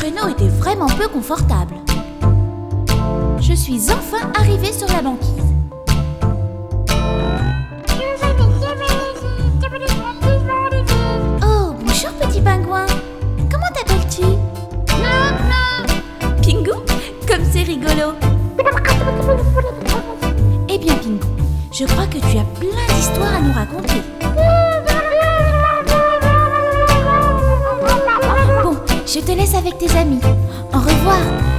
traîneau était vraiment peu confortable. Je suis enfin arrivée sur la banquise. Oh, bonjour petit pingouin. Comment t'appelles-tu? Pingu? Comme c'est rigolo. Eh bien Pingu, je crois que tu as plein d'histoires à nous raconter. Bon, je te laisse avec tes amis. Au revoir.